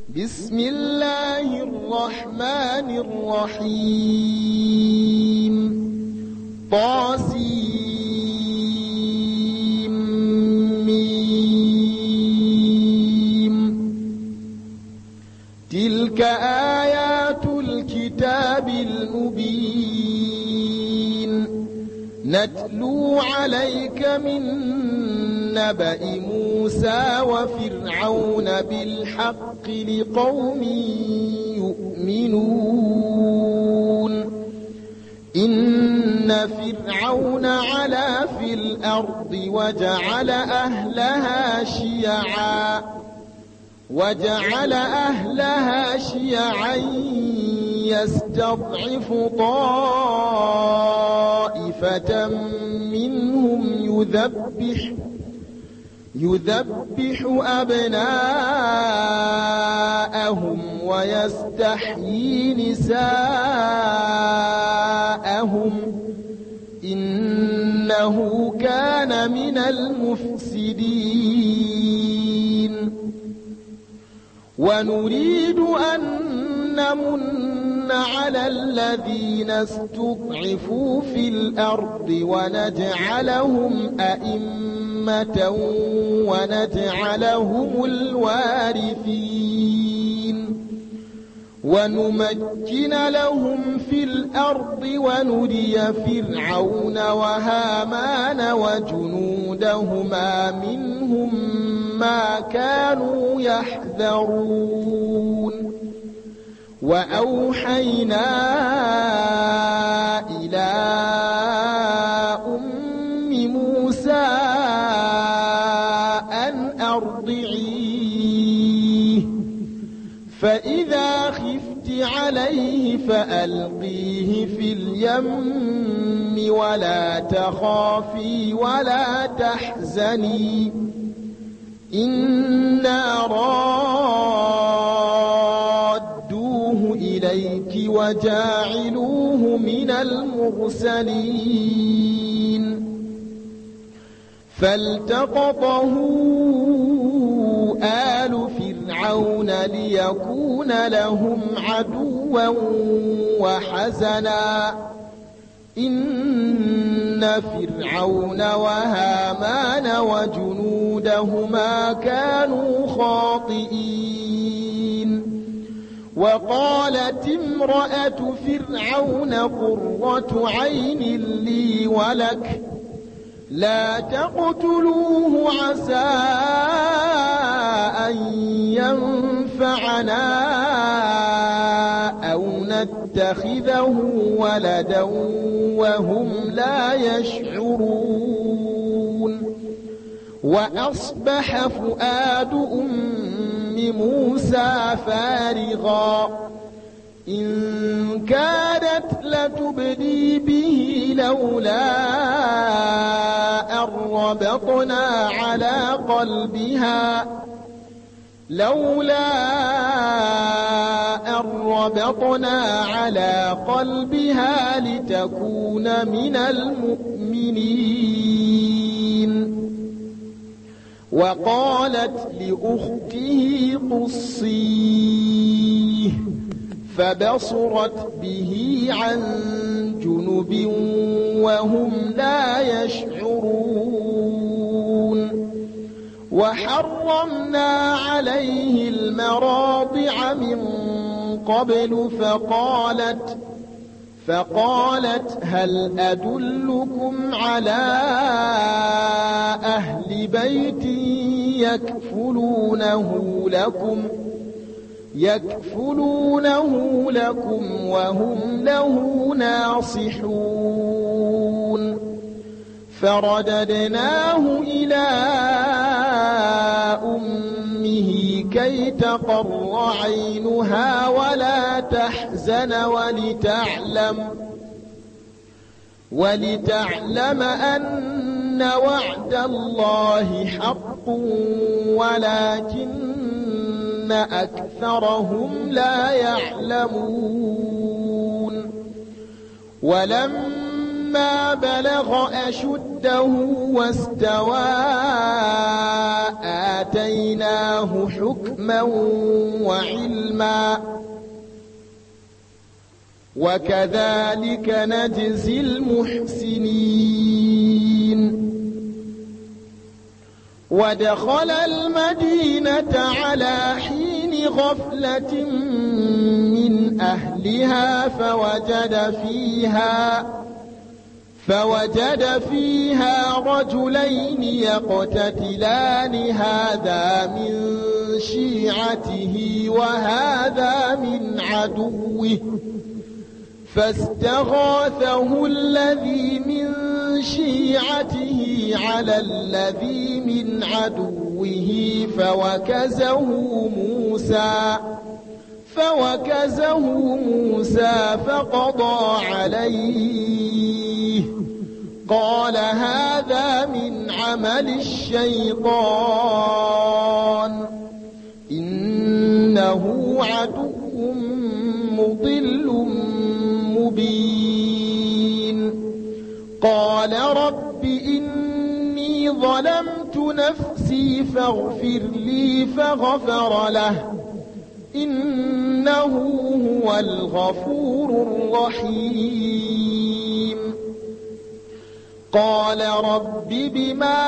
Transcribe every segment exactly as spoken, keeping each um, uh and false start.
بسم الله الرحمن الرحيم طاسيم ميم تلك آيات الكتاب المبين نتلو عليك من نبأ موسى وفرعون بالحق لقوم يؤمنون إن فرعون علا في الأرض وجعل أهلها شيعا وجعل أهلها شيعا يستضعف طائفة منهم يذبح يذبح أبناءهم ويستحيي نساءهم إنه كان من المفسدين ونريد أن نمن على الذين استضعفوا في الأرض ونجعلهم أئمة ونجعلهم الوارثين ونمكن لهم في الأرض ونري فرعون وهامان وجنودهما منهم ما كانوا يحذرون وأوحينا إلى أم موسى أن أرضعيه فإذا خفت عليه فألقيه في اليم ولا تخافي ولا تحزني إنا رادوه إليك وجاعلوه من المرسلين فالتقطه آل فرعون ليكون لهم عدوا وحزنا إن فرعون وهامان وجنودهما كانوا خاطئين وقالت امرأة فرعون قرة عين لي ولك لا تقتلوه عسى أن ينفعنا أو نتخذه ولدا وهم لا يشعرون وأصبح فؤاد أم موسى فارغا إن كادت لتبدي به لولا أن ربطنا على قلبها لولا أن ربطنا على قلبها لتكون من المؤمنين وقالت لأخته قصيه فبصرت به عن جنب وهم لا يشعرون وحرمنا عليه المراضع من قبل فقالت فقالت هل أدلكم على أهل بيت يكفلونه لكم يكفلونه لكم وهم له ناصحون فرددناه إلى أمه كي تقر عينها ولا تحزن ولتعلم ولتعلم أن وعد الله حق ولكن أكثرهم لا يعلمون ولما فلما بلغ أشده واستوى آتيناه حكما وعلما وكذلك نجزي المحسنين ودخل المدينة على حين غفلة من أهلها فوجد فيها فوجد فيها رجلين يقتتلان هذا من شيعته وهذا من عدوه فاستغاثه الذي من شيعته على الذي من عدوه فوكزه موسى فوكزه موسى فقضى عليه قال هذا من عمل الشيطان إنه عدو مضل مبين قال رب إني ظلمت نفسي فاغفر لي فغفر له إنه هو الغفور الرحيم قال رب بما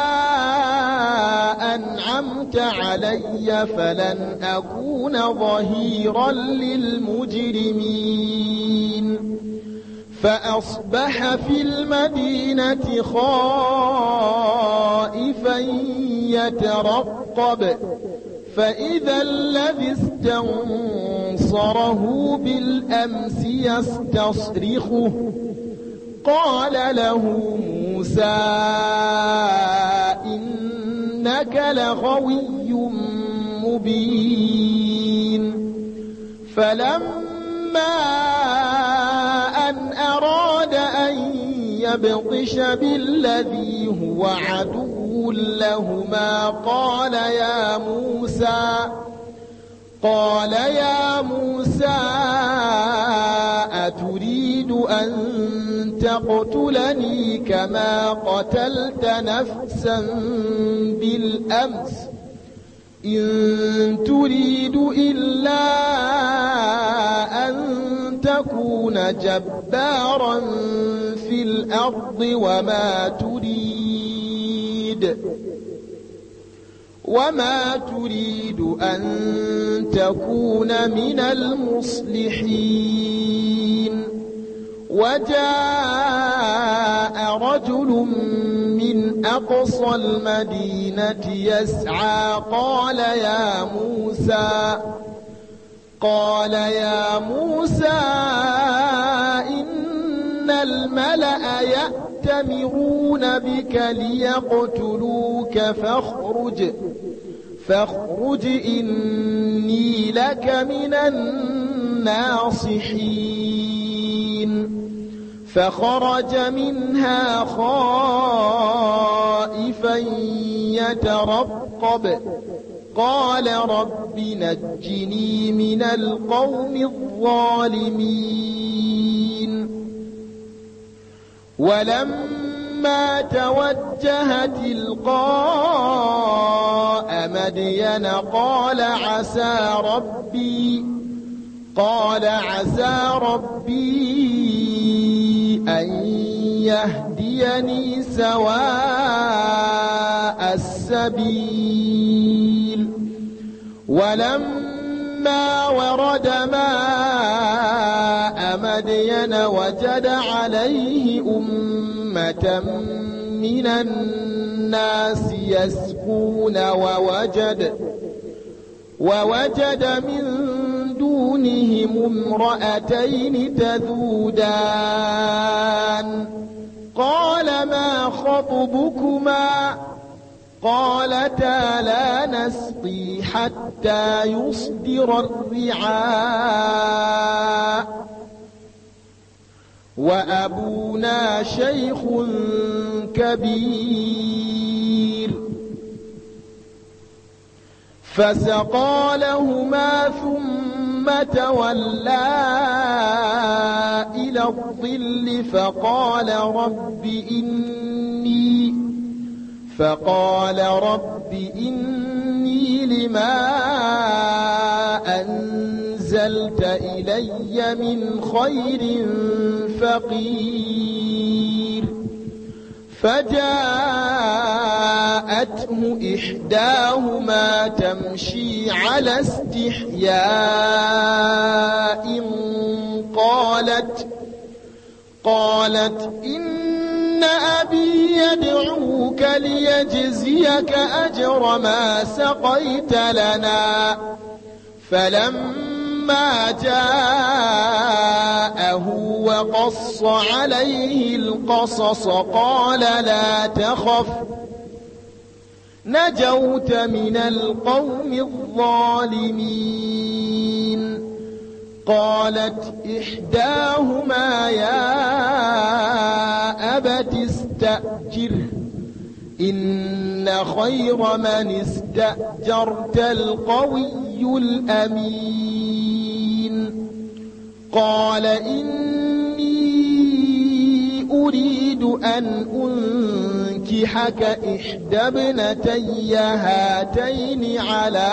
أنعمت علي فلن أكون ظهيرا للمجرمين فأصبح في المدينة خائفا يترقب فإذا الذي استنصره بالأمس يستصرخه قال له موسى إنك لغوي مبين فلما أن أراد أن يبطش بالذي هو عدو لهما قال يا موسى قال يا موسى أتريد أن تقتلني كما قتلت نفسا بالأمس إن تريد إلا أن تكون جبارا في الأرض وما تريد وما تريد أن تكون من المصلحين وجاء رجل من أقصى المدينة يسعى قال يا موسى قال يا موسى إن الملأ يأتمرون بك ليقتلوك فاخرج فاخرج إني لك من الناصحين فخرج منها خائفا يترقب قال رب نجني من القوم الظالمين ولما توجه تلقاء مدين قال عسى ربي قال عسى ربي أن يهديني سواء السبيل ولما ورد ماء مدين وجد عليه أمة من الناس يسقون ووجد ووجد من دونهم امرأتين تذودان قال ما خطبكما قالتا لا نسقي حتى يصدر الرعاء وأبونا شيخ كبير فسقى لهما ثم تولى إلى الظل فقال رب إني فقال رب إني لما أنزلت إلي من خير فقير فجاءته إحداهما تمشي على استحياء قالت قالت إن أبي يدعوك ليجزيك أجر ما سقيت لنا فلما جاءه وقص عليه القصص قال لا تخف نجوت من القوم الظالمين قالت إحداهما يا أبت استأجره إن خير من استأجرت القوي الأمين قال إني أريد أن أنكحك إحدى ابنتي هاتين على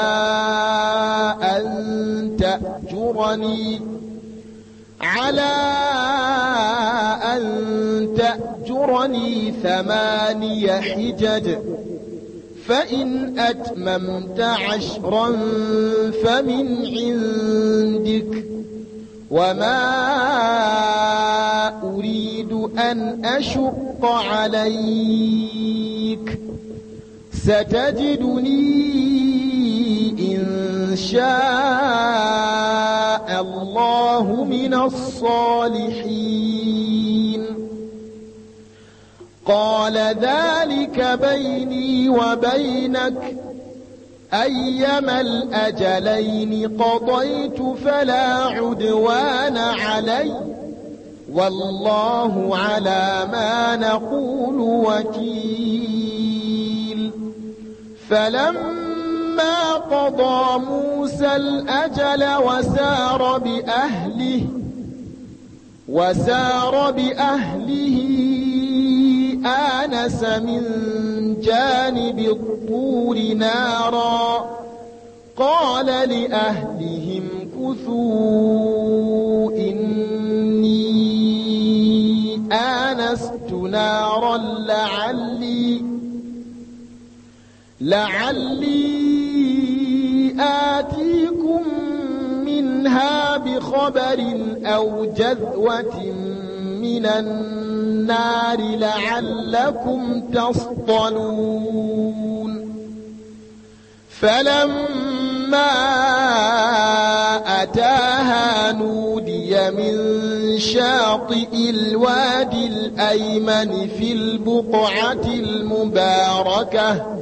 أن تأجرني على أن تأجرني ثماني حجج فإن أتممت عشرا فمن عندك وما أريد أن أشق عليك ستجدني إن شاء الله من الصالحين قال ذلك بيني وبينك أيما الأجلين قضيت فلا عدوان علي والله على ما نقول وكيل فلما قضى موسى الأجل وسار بأهله وسار بأهله آنس من جانب الطور نارا قال لأهلهم كثوا إني آنست نارا لعلي لعلي آتيكم منها بخبر أو جذوة من النار لعلكم تصطلون فلما أتاها نودي من شاطئ الوادي الأيمن في البقعة المباركة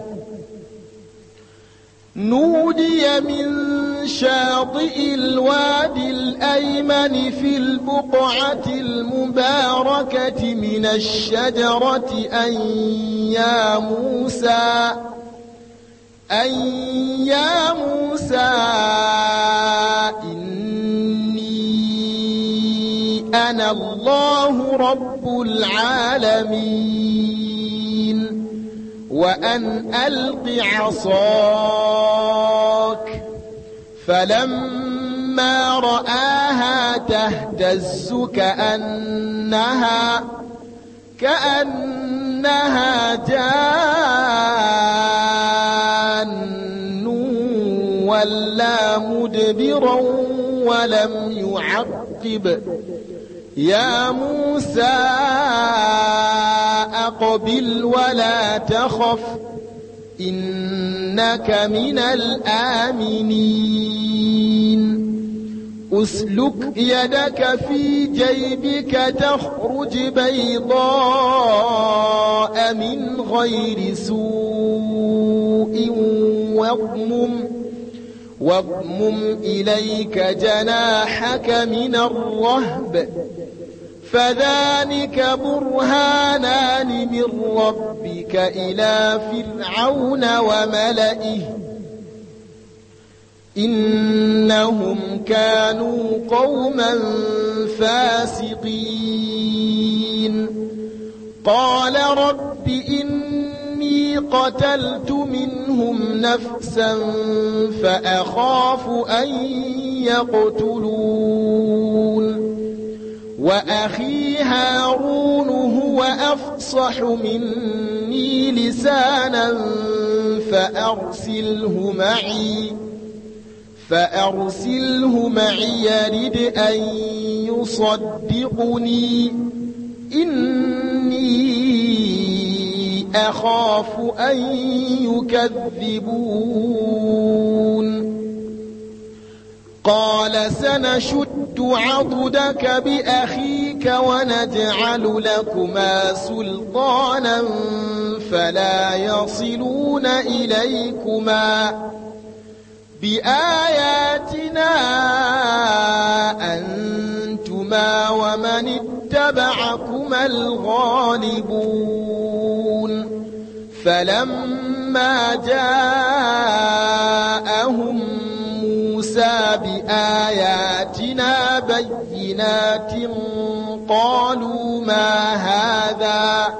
نودي من شاطئ الوادي الأيمن في البقعة المباركة من الشجرة أن يا موسى أن يا موسى إني أنا الله رب العالمين وأن ألق عصاك فلما رآها تهتز كأنها كأنها جان ولا مدبرا ولم يعقب يا موسى أقبل ولا تخف إنك من الآمنين أسلك يدك في جيبك تخرج بيضاء من غير سوء واضمم واضمم إليك جناحك من الرهب فذلك برهانان من ربك إلى فرعون وملئه إنهم كانوا قوما فاسقين قال رب إني قتلت منهم نفسا فأخاف أن يقتلون وأخي هارون هو أفصح مني لسانا فأرسله معي فأرسله معي يرد أن يصدقني إني أخاف أن يكذبون قال سنشد عضدك بأخيك ونجعل لكما سلطانا فلا يصلون إليكما بآياتنا أنتما ومن اتبعكما الغالبون فلما جاءهم موسى بآياتنا بينات قالوا ما هذا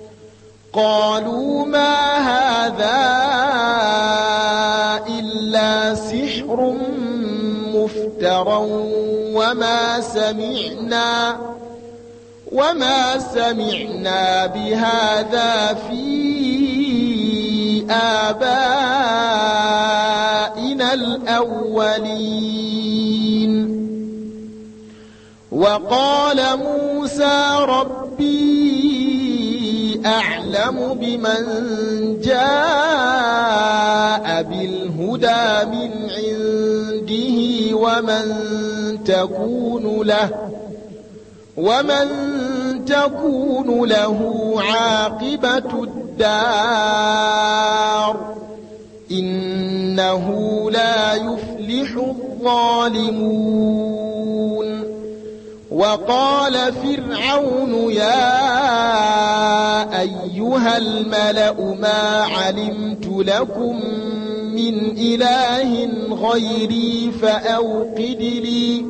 قالوا ما هذا إلا سحر مفترى وما سمعنا وما سمعنا بهذا في آبائنا الأولين وقال موسى ربي أعلم بمن جاء بالهدى من عنده ومن تكون له ومن تكون له عاقبة الدار إنه لا يفلح الظالمون وقال فرعون يا أيها الملأ ما علمت لكم من إله غيري فأوقد لي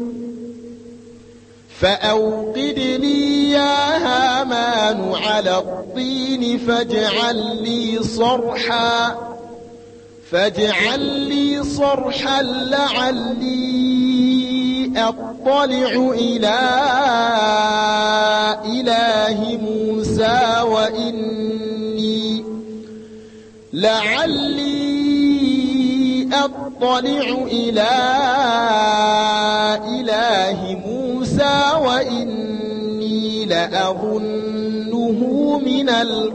فأوقد لي يا هامان على الطين فاجعل لي صرحا فاجعل لي صرحا لعلي أطلع إلى إله موسى وإني لعلي أطلع إلى إله موسى وإني لأظنه من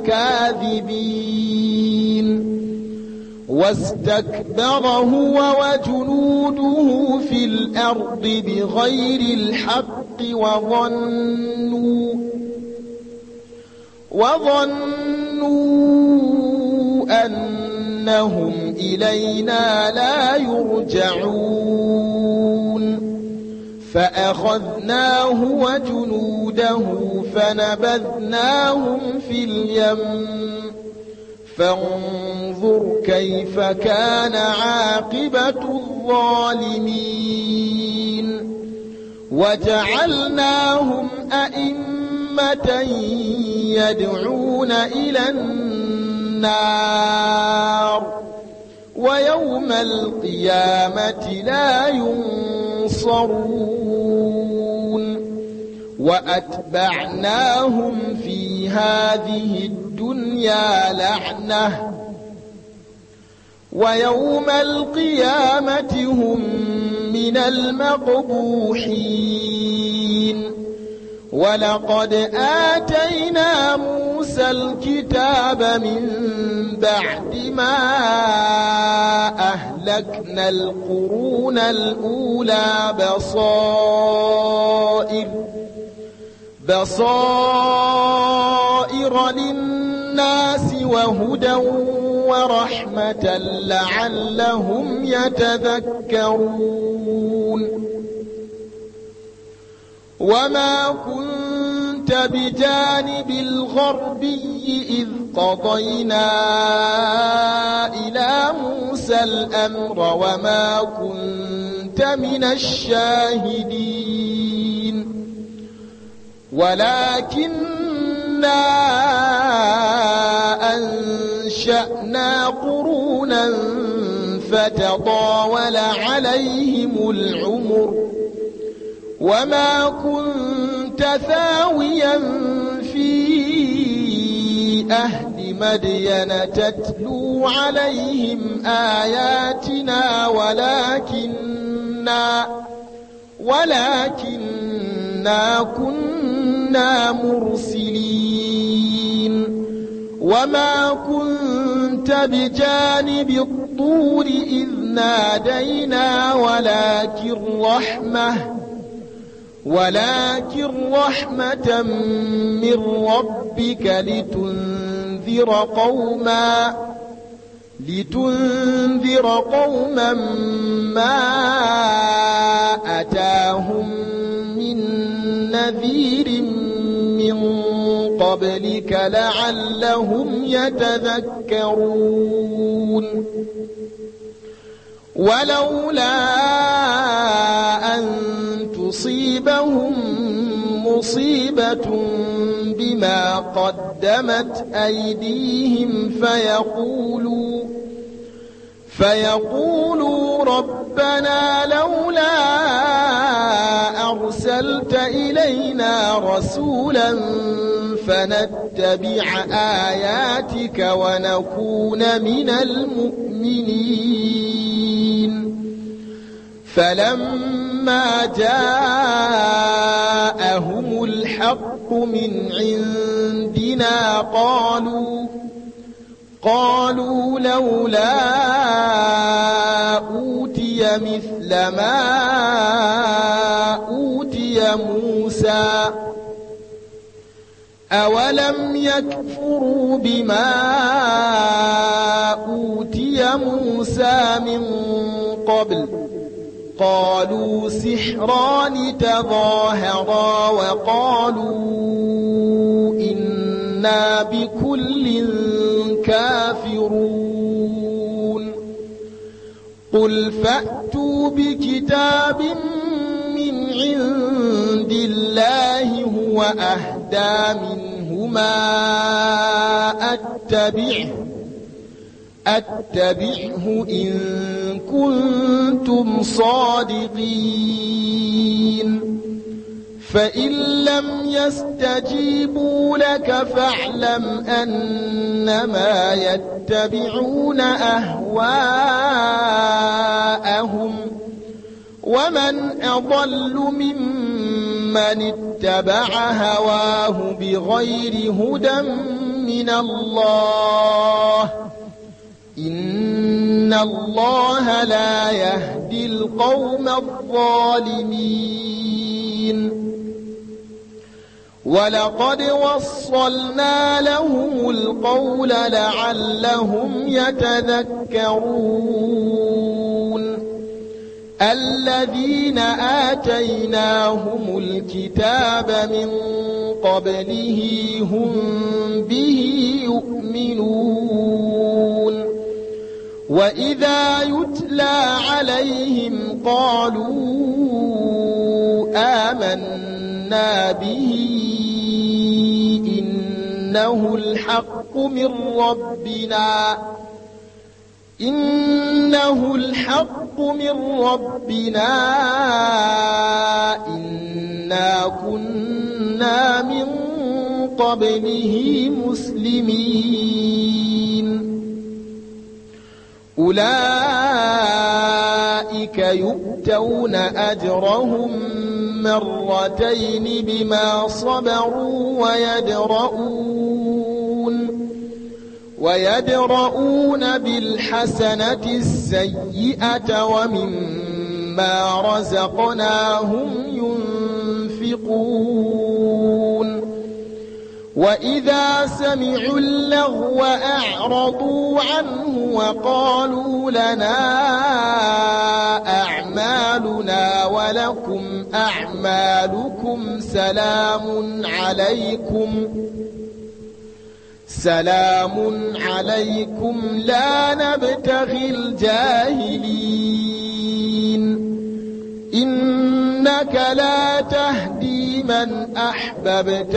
الكاذبين واستكبر هو وجنوده في الأرض بغير الحق وظنوا وظنوا أنهم إلينا لا يرجعون فأخذناه وجنوده فنبذناهم في اليم فانظر كيف كان عاقبة الظالمين وجعلناهم أئمة يدعون إلى النار ويوم القيامة لا ينصرون وأتبعناهم في هذه الدنيا لعنة ويوم القيامة هم من المقبوحين ولقد آتينا موسى الكتاب من بعد ما أهلكنا القرون الأولى بصائر بصائر للناس وهدى ورحمة لعلهم يتذكرون وما كنت كنت بجانب الغربي إذ قضينا إلى موسى الأمر وما كنت من الشاهدين ولكننا أنشأنا قرونا فتطاول عليهم العمر وما كنت ثاويا في أهل مدين تتلو عليهم آياتنا ولكننا ولكننا كنا مرسلين وما كنت بجانب الطور إذ نادينا ولكن رحمة ولكن رحمة من ربك لتنذر قوما لتنذر قوما ما أتاهم من نذير من قبلك لعلهم يتذكرون ولولا أن تصيبهم مصيبة بما قدمت أيديهم فيقولوا فيقولوا ربنا لولا أرسلت إلينا رسولا فنتبع آياتك ونكون من المؤمنين فلما جاءهم الحق من عندنا قالوا قالوا لولا أوتي مثل ما أوتي موسى أولم يكفروا بما أوتي موسى من قبل قالوا سحران تظاهرا وقالوا إنا بكل كافرون قل فأتوا بكتاب من عند الله هو أهدى منهما أتبعه أتبعه إن كنتم صادقين فإن لم يستجيبوا لك فاعلم أنما يتبعون أهواءهم ومن أضل ممن اتبع هواه بغير هدى من الله إن الله لا يهدي القوم الظالمين ولقد وصلنا لهم القول لعلهم يتذكرون الذين آتيناهم الكتاب من قبله هم به يؤمنون وإذا يتلى عليهم قالوا آمنا به إنه الحق من ربنا إنه الحق من ربنا إنا كنا من قبله مسلمين أولئك يؤتون أجرهم مرتين بما صبروا ويدرؤون ويدرؤون بالحسنة السيئة ومما رزقناهم ينفقون وإذا سمعوا اللغو أعرضوا عنه وقالوا لنا أعمالنا ولكم أعمالكم سلام عليكم سلام عليكم لا نبتغي الجاهلين إنك لا تهدي من أحببت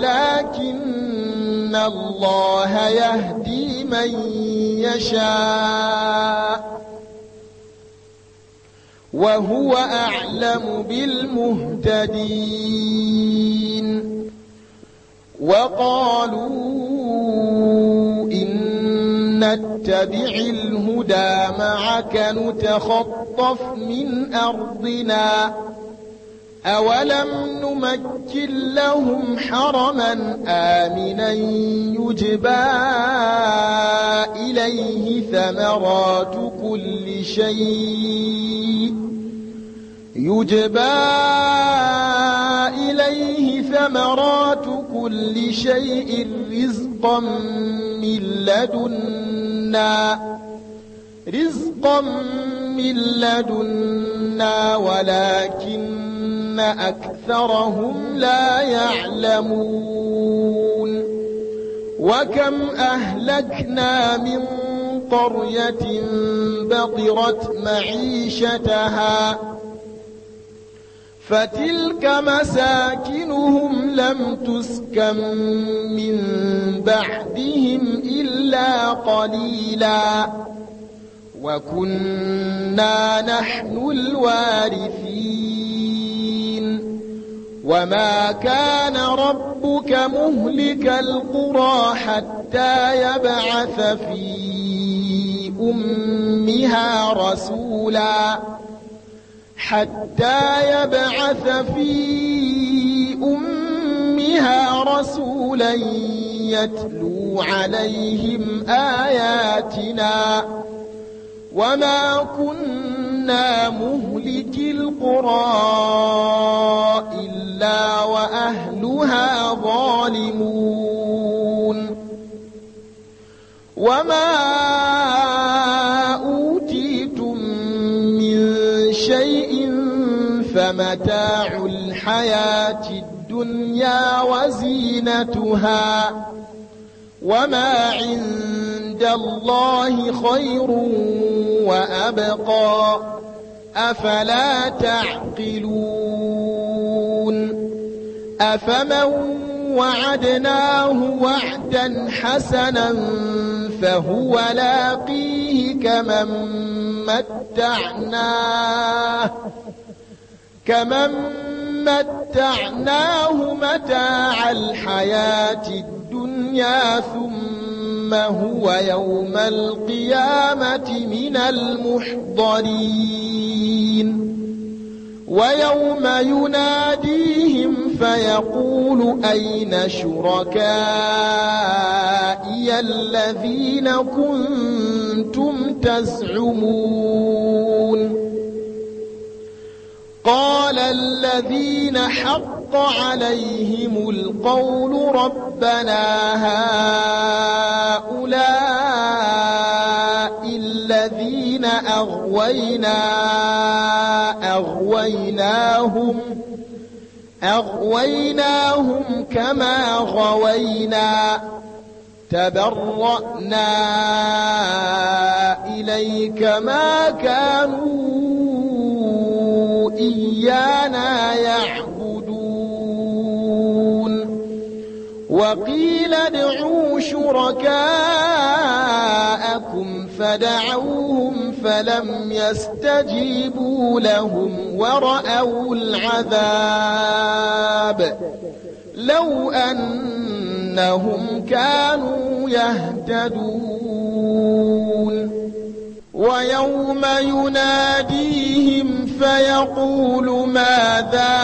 ولكن الله يهدي من يشاء وهو أعلم بالمهتدين وقالوا إن نتبع الهدى معك نتخطف من أرضنا أولم نمكن لهم حرما آمنا يجبى إليه ثمرات كل شيء يجبى إليه ثمرات كل شيء رزقا من لدنا رزقا من لدنا ولكن أكثرهم لا يعلمون وكم أهلكنا من قرية بطرت معيشتها فتلك مساكنهم لم تسكن من بعدهم إلا قليلا وكنا نحن الوارثين وما كان ربك مهلك القرى حتى يبعث في أمها رسولا حتى يبعث في أمها رسولا يتلو عليهم آياتنا وما كنا مهلك القرى إلا وأهلها ظالمون وما أوتيتم من شيء فمتاع الحياة الدنيا وزينتها وما عند الله خير وأبقى أفلا تعقلون أفمن وعدناه وعدا حسنا فهو لاقيه كمن متعناه كمن متعناه متاع الحياة الدنيا ثم هو يوم القيامة من المحضرين ويوم يناديهم فيقول أين شركائي الذين كنتم تزعمون قال الذين حق عليهم القول ربنا هؤلاء الذين أغوينا أغويناهم أغويناهم كما غوينا تبرأنا إليك ما كانوا إيانا يعبدون وقيل ادعوا شركاءكم فدعوهم فلم يستجيبوا لهم ورأوا العذاب لو أنهم كانوا يهتدون ويوم يناديهم فيقول ماذا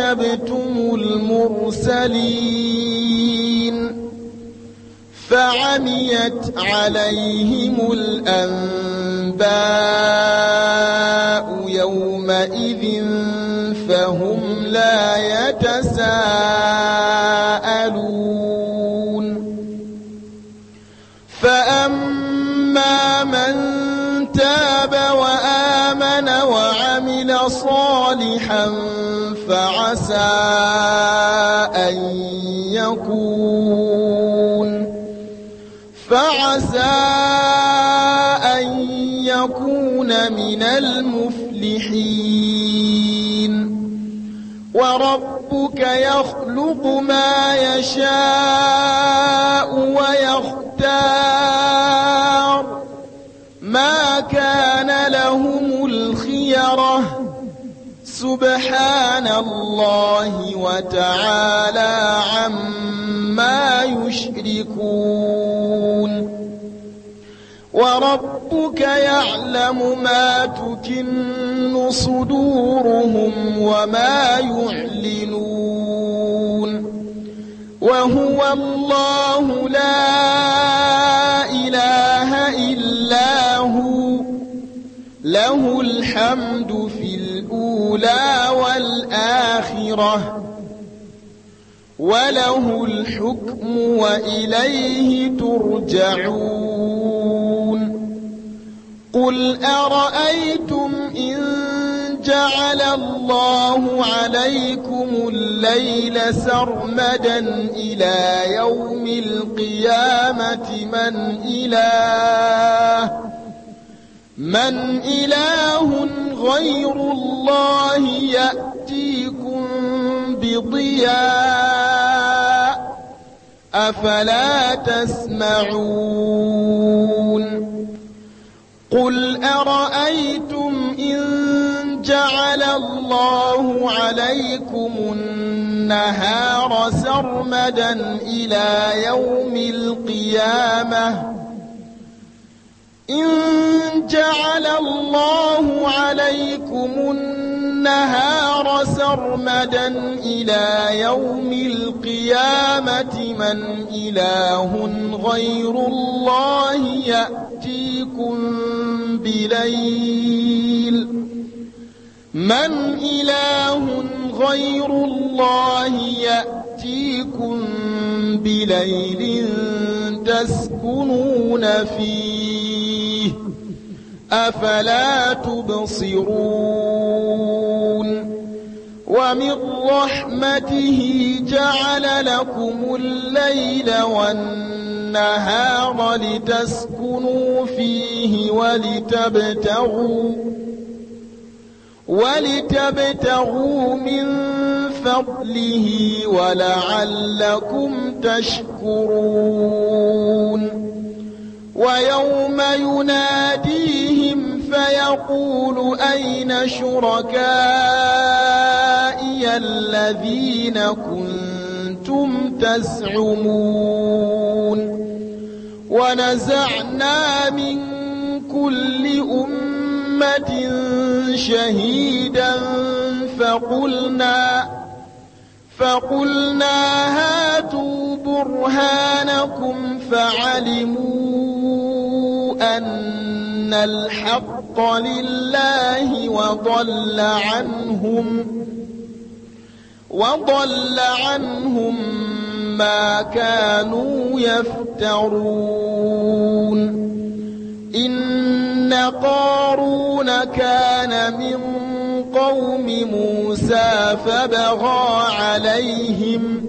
أجبتم المرسلين فعجبوا عميت عليهم الأنباء يومئذ فهم لا يتساءلون فأما من تاب وآمن وعمل صالحا فعسى أن يكون فعسى أن يكون من المفلحين وربك يخلق ما يشاء ويختار ما كان لهم الخيرة سبحان الله وتعالى عما يشركون وربك يعلم ما تكن صدورهم وما يعلنون وهو الله لا إله إلا هو له الحمد في الأولى والآخرة وله الحكم وإليه ترجعون قل أرأيتم إن جعل الله عليكم الليل سرمدا إلى يوم القيامة من إله من إله غير الله يأتيكم بضياء أفلا تسمعون قل أرأيتم إن جعل الله عليكم النهار سرمدا إلى يوم القيامة إن جعل الله عليكم النهار سرمدا إلى يوم القيامة من إله غير الله يأتيكم بليل من إله غير الله يأتيكم بليل تسكنون فيه أفلا تبصرون ومن رحمته جعل لكم الليل والنهار لتسكنوا فيه ولتبتغوا ولتبتغوا من فضله ولعلكم تشكرون ويوم يناديهم فيقول أين شركائي الذين كنتم تزعمون ونزعنا من كل أمة شهيدا فقلنا فقلنا هاتوا برهانكم فعلموا أن الحق لله وضل عنهم وضل عنهم ما كانوا يفترون إن قارون كان من قوم موسى فبغى عليهم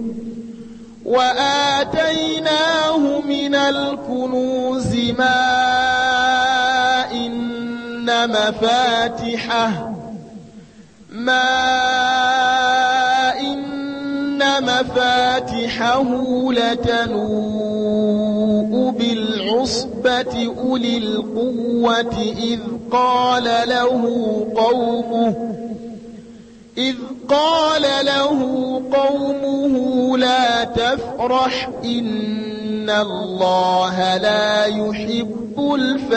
وآتيناه من الكنوز ما إن مفاتحه ما إن مفاتحه لتنوء بالعصبة أولي القوة إذ قال له قومه إذ قال له قومه لا تفرح إن الله لا يحب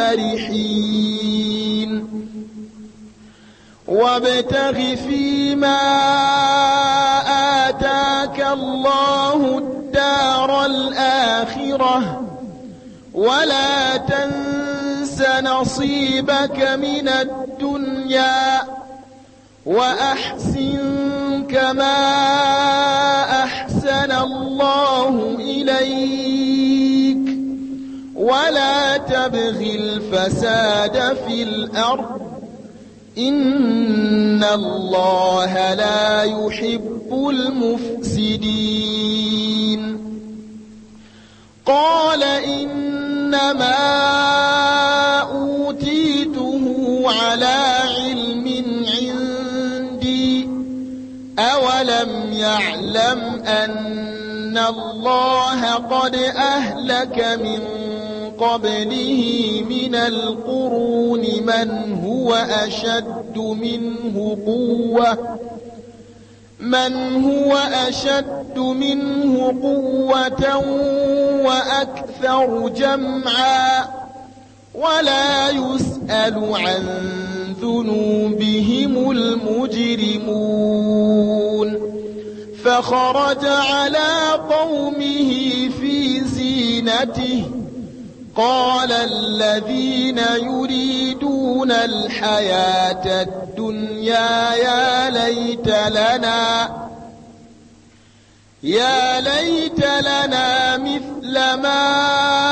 الفرحين وابتغ فيما آتاك الله الدار الآخرة ولا تنس نصيبك من الدنيا وأحسن كما أحسن الله إليك ولا تبغ الفساد في الأرض إن الله لا يحب المفسدين. قال إنما أوتيته على علم عندي أولم يعلم أن الله قد أهلك من قبله من القرون من هو أشد منه قوة من هو أشد منه قوة وأكثر جمعا ولا يسأل عن ذنوبهم المجرمون. فخرج على قومه في زينته قال الذين يريدون الحياة الدنيا يا ليت لنا يا ليت لنا مثل ما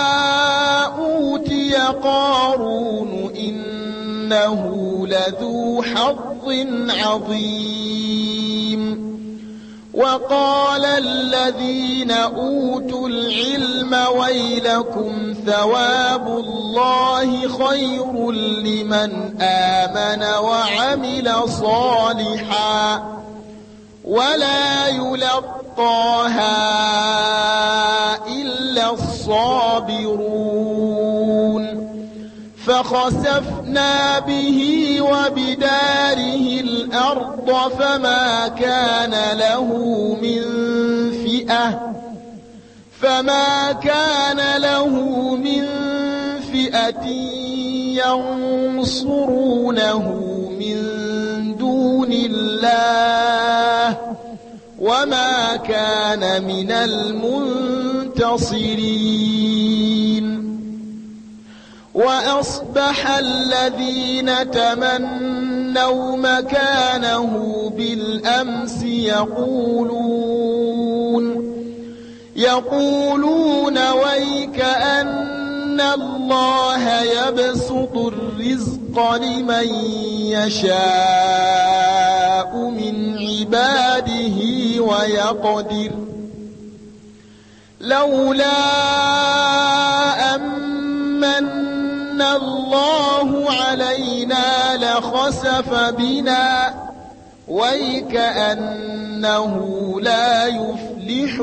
أوتي قارون إنه لذو حظ عظيم. وقال الذين أوتوا العلم ويلكم ثواب الله خير لمن آمن وعمل صالحا ولا يلقاها إلا الصابرون. فخسفنا به وبداره الأرض فما كان له من فئة فما كان له من فئة ينصرونه من دون الله وما كان من المنتصرين. وأصبح الذين تمنوا مكانه بالأمس يقولون يقولون ويك أن الله يبسط الرزق لمن يشاء من عباده ويقدر لولا أمن الله علينا لخسف بنا ويكأنه لا يفلح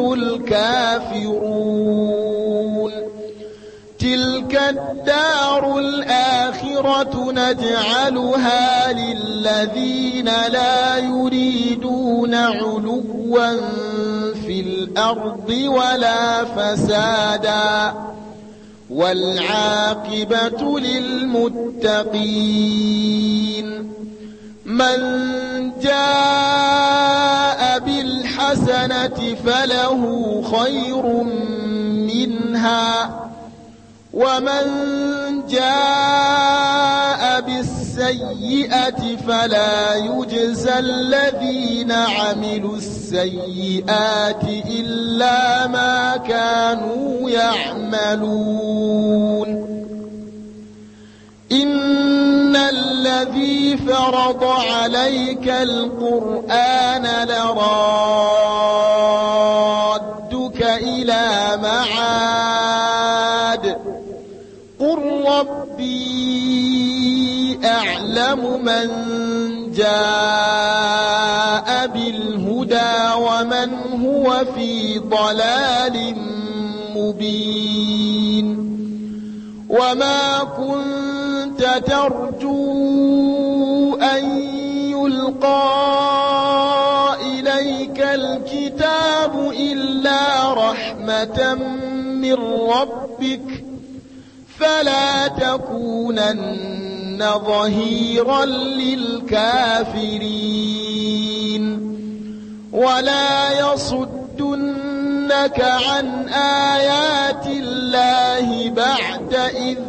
الكافرون. تلك الدار الآخرة نجعلها للذين لا يريدون علوا في الأرض ولا فسادا والعاقبة للمتقين. من جاء بالحسنة فله خير منها ومن جاء بالسيئة فلا يجزى الذين عملوا السيئات إلا ما كانوا يعملون. إن الذي فرض عليك القرآن لرادك إلى معاد قل ربي أعلم من جاء بالهدى ومن هو في ضلال مبين. وما كنت ترجو أن يلقى إليك الكتاب إلا رحمة من ربك فلا تكونن ظهيرا للكافرين. ولا يصدنك عن آيات الله الله بعد إذ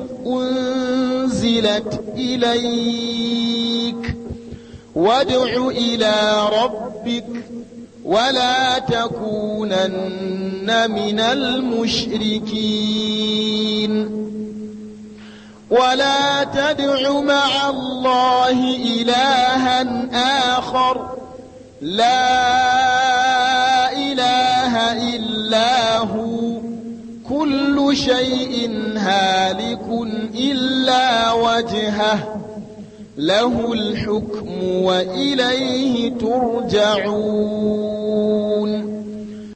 أنزلت إليك وادع إلى ربك ولا تكونن من المشركين ولا تدع مع الله إلها آخر لا إله إلا هو كل شيء هالك إلا وجهه له الحكم وإليه ترجعون